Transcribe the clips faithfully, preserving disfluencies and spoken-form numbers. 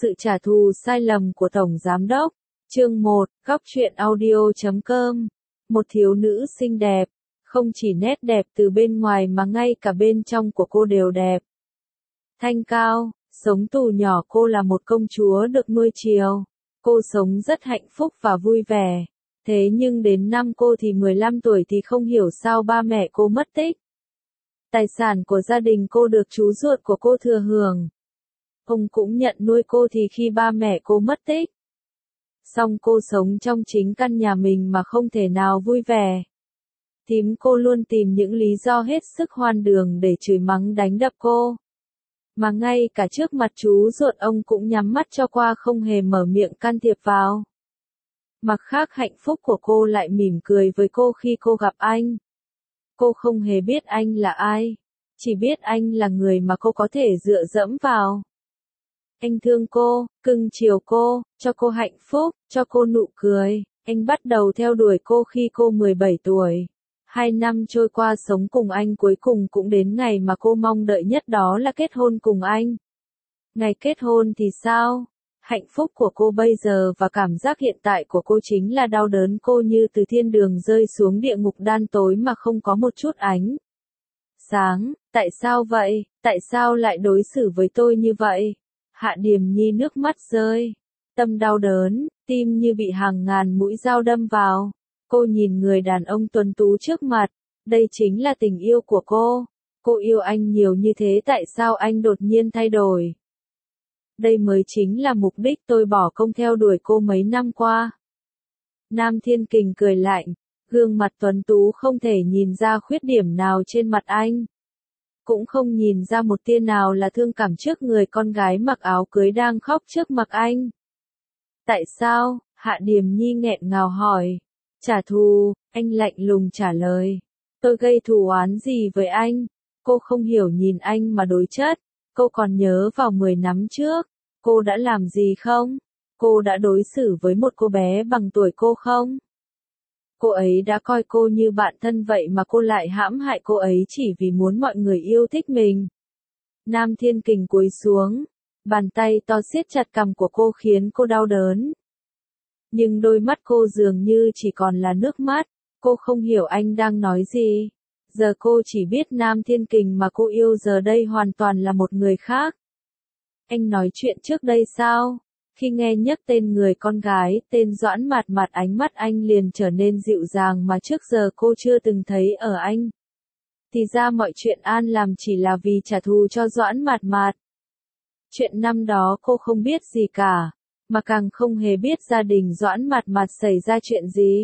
sự trả thù sai lầm của Tổng Giám Đốc. Chương một, Góc truyện audio chấm com. Một thiếu nữ xinh đẹp, không chỉ nét đẹp từ bên ngoài mà ngay cả bên trong của cô đều đẹp. Thanh cao, sống tù nhỏ cô là một công chúa được nuôi chiều. Cô sống rất hạnh phúc và vui vẻ. Thế nhưng đến năm cô thì mười lăm tuổi thì không hiểu sao ba mẹ cô mất tích. Tài sản của gia đình cô được chú ruột của cô thừa hưởng. Ông cũng nhận nuôi cô thì khi ba mẹ cô mất tích. Song cô sống trong chính căn nhà mình mà không thể nào vui vẻ. Thím cô luôn tìm những lý do hết sức hoan đường để chửi mắng đánh đập cô. Mà ngay cả trước mặt chú ruột ông cũng nhắm mắt cho qua không hề mở miệng can thiệp vào. Mặt khác hạnh phúc của cô lại mỉm cười với cô khi cô gặp anh. Cô không hề biết anh là ai, chỉ biết anh là người mà cô có thể dựa dẫm vào. Anh thương cô, cưng chiều cô, cho cô hạnh phúc, cho cô nụ cười. Anh bắt đầu theo đuổi cô khi cô mười bảy tuổi. Hai năm trôi qua sống cùng anh cuối cùng cũng đến ngày mà cô mong đợi nhất, đó là kết hôn cùng anh. Ngày kết hôn thì sao? Hạnh phúc của cô bây giờ và cảm giác hiện tại của cô chính là đau đớn cô như từ thiên đường rơi xuống địa ngục đen tối mà không có một chút ánh sáng. Tại sao vậy? Tại sao lại đối xử với tôi như vậy? Hạ Điềm Nhi nước mắt rơi. Tâm đau đớn, tim như bị hàng ngàn mũi dao đâm vào. Cô nhìn người đàn ông tuấn tú trước mặt. Đây chính là tình yêu của cô. Cô yêu anh nhiều như thế, tại sao anh đột nhiên thay đổi? Đây mới chính là mục đích tôi bỏ công theo đuổi cô mấy năm qua. Nam Thiên Kình cười lạnh, gương mặt tuấn tú không thể nhìn ra khuyết điểm nào trên mặt anh. Cũng không nhìn ra một tia nào là thương cảm trước người con gái mặc áo cưới đang khóc trước mặt anh. Tại sao? Hạ Điềm Nhi nghẹn ngào hỏi. Trả thù, anh lạnh lùng trả lời. Tôi gây thù oán gì với anh? Cô không hiểu nhìn anh mà đối chất. Cô còn nhớ vào mười năm trước, cô đã làm gì không? Cô đã đối xử với một cô bé bằng tuổi cô không? Cô ấy đã coi cô như bạn thân vậy mà cô lại hãm hại cô ấy chỉ vì muốn mọi người yêu thích mình. Nam Thiên Kình cúi xuống, bàn tay to siết chặt cằm của cô khiến cô đau đớn. Nhưng đôi mắt cô dường như chỉ còn là nước mắt, cô không hiểu anh đang nói gì. Giờ cô chỉ biết Nam Thiên Kình mà cô yêu giờ đây hoàn toàn là một người khác. Anh nói chuyện trước đây sao? Khi nghe nhắc tên người con gái, tên Doãn Mạt Mạt, ánh mắt anh liền trở nên dịu dàng mà trước giờ cô chưa từng thấy ở anh. Thì ra mọi chuyện An làm chỉ là vì trả thù cho Doãn Mạt Mạt. Chuyện năm đó cô không biết gì cả, mà càng không hề biết gia đình Doãn Mạt Mạt xảy ra chuyện gì.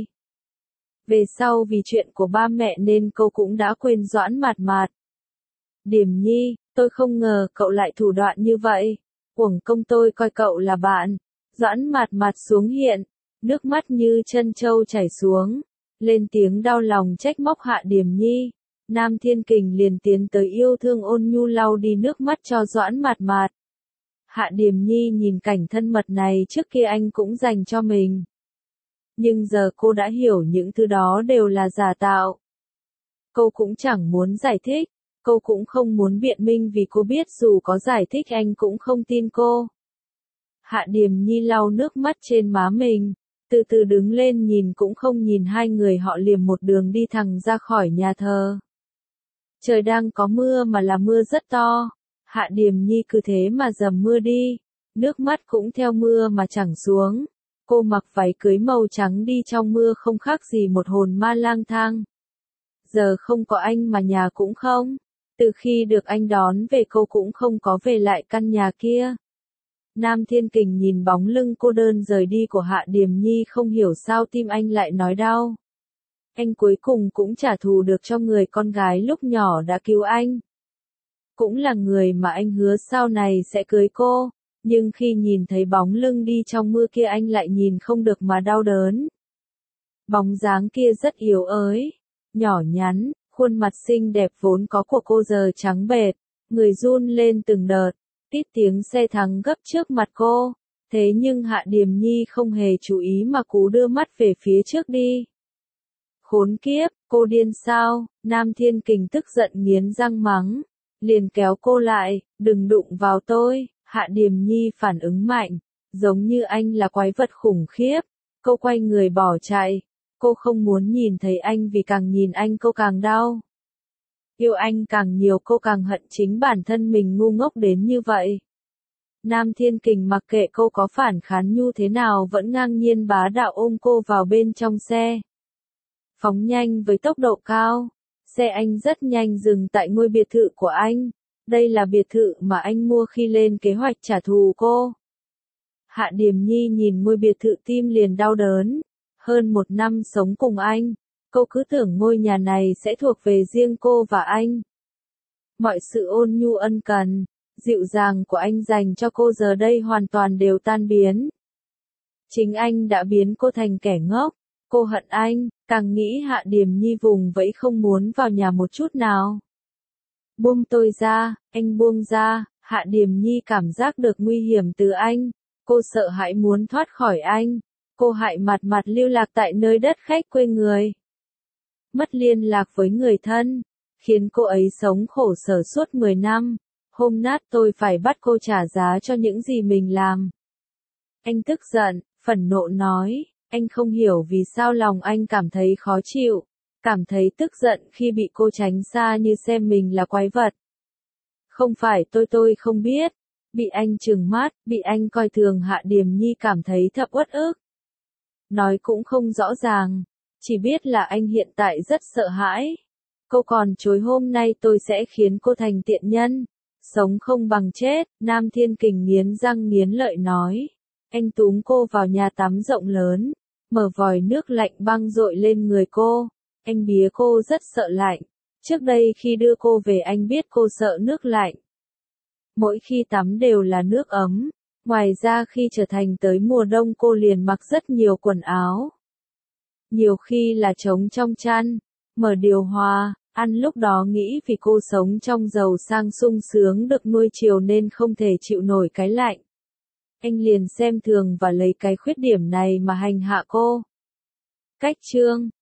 Về sau vì chuyện của ba mẹ nên cô cũng đã quên Doãn Mạt Mạt. Điềm Nhi, tôi không ngờ cậu lại thủ đoạn như vậy. Uổng công tôi coi cậu là bạn. Doãn Mạt Mạt xuống hiện, nước mắt như chân trâu chảy xuống, lên tiếng đau lòng trách móc Hạ Điềm Nhi. Nam Thiên Kình liền tiến tới yêu thương ôn nhu lau đi nước mắt cho Doãn Mạt Mạt. Hạ Điềm Nhi nhìn cảnh thân mật này trước kia anh cũng dành cho mình. Nhưng giờ cô đã hiểu những thứ đó đều là giả tạo. Cô cũng chẳng muốn giải thích, cô cũng không muốn biện minh vì cô biết dù có giải thích anh cũng không tin cô. Hạ Điềm Nhi lau nước mắt trên má mình, từ từ đứng lên nhìn cũng không nhìn hai người họ liềm một đường đi thẳng ra khỏi nhà thờ. Trời đang có mưa mà là mưa rất to. Hạ Điềm Nhi cứ thế mà dầm mưa đi, nước mắt cũng theo mưa mà chẳng xuống. Cô mặc váy cưới màu trắng đi trong mưa không khác gì một hồn ma lang thang. Giờ không có anh mà nhà cũng không. Từ khi được anh đón về cô cũng không có về lại căn nhà kia. Nam Thiên Kình nhìn bóng lưng cô đơn rời đi của Hạ Điềm Nhi không hiểu sao tim anh lại nói đau. Anh cuối cùng cũng trả thù được cho người con gái lúc nhỏ đã cứu anh. Cũng là người mà anh hứa sau này sẽ cưới cô. Nhưng khi nhìn thấy bóng lưng đi trong mưa kia anh lại nhìn không được mà đau đớn. Bóng dáng kia rất yếu ớt, nhỏ nhắn, khuôn mặt xinh đẹp vốn có của cô giờ trắng bệch, người run lên từng đợt, tít tiếng xe thắng gấp trước mặt cô. Thế nhưng Hạ Điềm Nhi không hề chú ý mà cú đưa mắt về phía trước đi. Khốn kiếp, cô điên sao? Nam Thiên Kình tức giận nghiến răng mắng, liền kéo cô lại, đừng đụng vào tôi. Hạ Điềm Nhi phản ứng mạnh, giống như anh là quái vật khủng khiếp. Cô quay người bỏ chạy. Cô không muốn nhìn thấy anh vì càng nhìn anh cô càng đau. Yêu anh càng nhiều cô càng hận chính bản thân mình ngu ngốc đến như vậy. Nam Thiên Kình mặc kệ cô có phản kháng như thế nào vẫn ngang nhiên bá đạo ôm cô vào bên trong xe. Phóng nhanh với tốc độ cao. Xe anh rất nhanh dừng tại ngôi biệt thự của anh. Đây là biệt thự mà anh mua khi lên kế hoạch trả thù cô. Hạ Điềm Nhi nhìn ngôi biệt thự tim liền đau đớn. Hơn một năm sống cùng anh, cô cứ tưởng ngôi nhà này sẽ thuộc về riêng cô và anh. Mọi sự ôn nhu ân cần, dịu dàng của anh dành cho cô giờ đây hoàn toàn đều tan biến. Chính anh đã biến cô thành kẻ ngốc. Cô hận anh, càng nghĩ Hạ Điềm Nhi vùng vẫy không muốn vào nhà một chút nào. Buông tôi ra, anh buông ra. Hạ Điềm Nhi cảm giác được nguy hiểm từ anh. Cô sợ hãi muốn thoát khỏi anh. Cô hại mặt mặt lưu lạc tại nơi đất khách quê người. Mất liên lạc với người thân, khiến cô ấy sống khổ sở suốt mười năm. Hôm nát tôi phải bắt cô trả giá cho những gì mình làm. Anh tức giận, phẫn nộ nói, anh không hiểu vì sao lòng anh cảm thấy khó chịu, cảm thấy tức giận khi bị cô tránh xa như xem mình là quái vật. Không phải tôi tôi không biết, bị anh trừng mắt, bị anh coi thường. Hạ Điềm Nhi cảm thấy thật uất ức. Nói cũng không rõ ràng, chỉ biết là anh hiện tại rất sợ hãi. Cô còn chối hôm nay tôi sẽ khiến cô thành tiện nhân, sống không bằng chết. Nam Thiên Kình nghiến răng nghiến lợi nói. Anh túm cô vào nhà tắm rộng lớn, mở vòi nước lạnh băng dội lên người cô. Anh bía cô rất sợ lạnh. Trước đây khi đưa cô về anh biết cô sợ nước lạnh. Mỗi khi tắm đều là nước ấm. Ngoài ra khi trở thành tới mùa đông cô liền mặc rất nhiều quần áo. Nhiều khi là trống trong chăn, mở điều hòa, ăn lúc đó nghĩ vì cô sống trong giàu sang sung sướng được nuôi chiều nên không thể chịu nổi cái lạnh. Anh liền xem thường và lấy cái khuyết điểm này mà hành hạ cô. Cách chương